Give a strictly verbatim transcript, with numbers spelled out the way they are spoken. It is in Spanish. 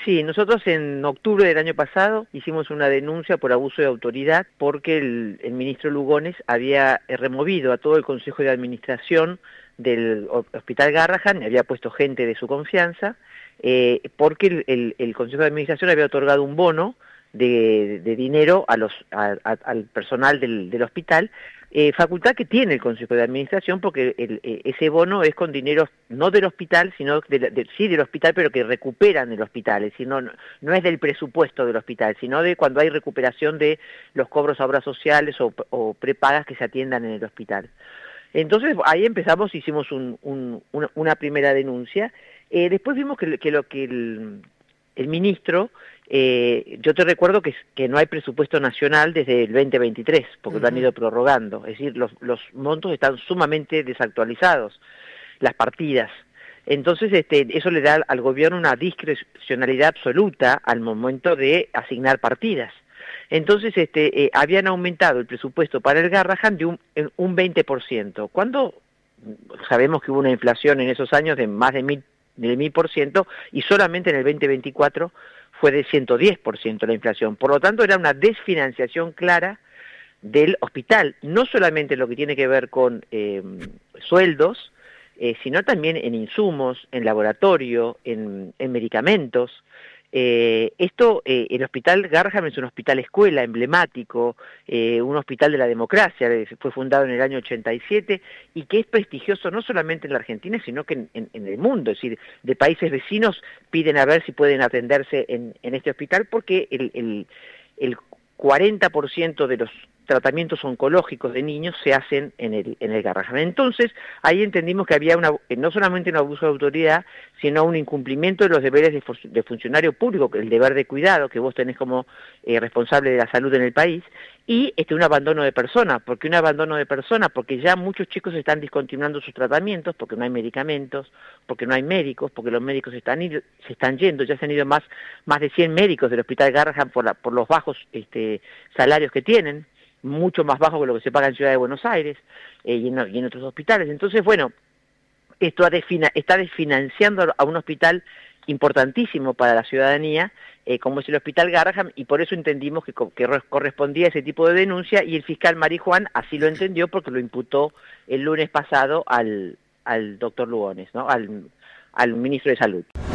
Sí, nosotros en octubre del año pasado hicimos una denuncia por abuso de autoridad porque el, el ministro Lugones había eh, removido a todo el Consejo de Administración del Hospital Garrahan, había puesto gente de su confianza, eh, porque el, el, el Consejo de Administración había otorgado un bono de, de dinero a los, a, a, al personal del, del hospital, eh, facultad que tiene el Consejo de Administración porque el, eh, ese bono es con dinero no del hospital, sino de, de, sí del hospital, pero que recuperan del hospital, es decir, no, no, no es del presupuesto del hospital, sino de cuando hay recuperación de los cobros a obras sociales o, o prepagas que se atiendan en el hospital. Entonces ahí empezamos, hicimos un, un, una, una primera denuncia, eh, después vimos que, que lo que el, el ministro, eh, yo te recuerdo que, que no hay presupuesto nacional desde el veinte veintitrés, porque uh-huh. lo han ido prorrogando, es decir, los, los montos están sumamente desactualizados, las partidas. Entonces este, eso le da al gobierno una discrecionalidad absoluta al momento de asignar partidas. Entonces este, eh, habían aumentado el presupuesto para el Garrahan de un, un veinte por ciento, cuando sabemos que hubo una inflación en esos años de más de mil, de mil por ciento y solamente en el veinte veinticuatro fue de ciento diez por ciento la inflación. Por lo tanto era una desfinanciación clara del hospital, no solamente lo que tiene que ver con eh, sueldos, eh, sino también en insumos, en laboratorio, en, en medicamentos. Eh, esto, eh, el Hospital Garrahan es un hospital escuela emblemático, eh, un hospital de la democracia, fue fundado en el año ochenta y siete y que es prestigioso no solamente en la Argentina, sino que en, en, en el mundo, es decir, de países vecinos piden a ver si pueden atenderse en, en este hospital porque el, el, el cuarenta por ciento de los tratamientos oncológicos de niños se hacen en el, en el Garrahan. Entonces, ahí entendimos que había una, no solamente un abuso de autoridad, sino un incumplimiento de los deberes de, de funcionario público, el deber de cuidado que vos tenés como eh, responsable de la salud en el país, y este, un abandono de personas. ¿Por qué un abandono de personas? Porque ya muchos chicos están discontinuando sus tratamientos, porque no hay medicamentos, porque no hay médicos, porque los médicos están se están yendo, ya se han ido más, más de cien médicos del Hospital Garrahan por, la, por los bajos este, salarios que tienen, mucho más bajo que lo que se paga en Ciudad de Buenos Aires eh, y, en, y en otros hospitales. Entonces, bueno, esto ha desfina, está desfinanciando a un hospital importantísimo para la ciudadanía, eh, como es el Hospital Garrahan, y por eso entendimos que, que correspondía a ese tipo de denuncia, y el fiscal Marijuán así lo entendió porque lo imputó el lunes pasado al, al doctor Lugones, ¿no? al, al ministro de Salud.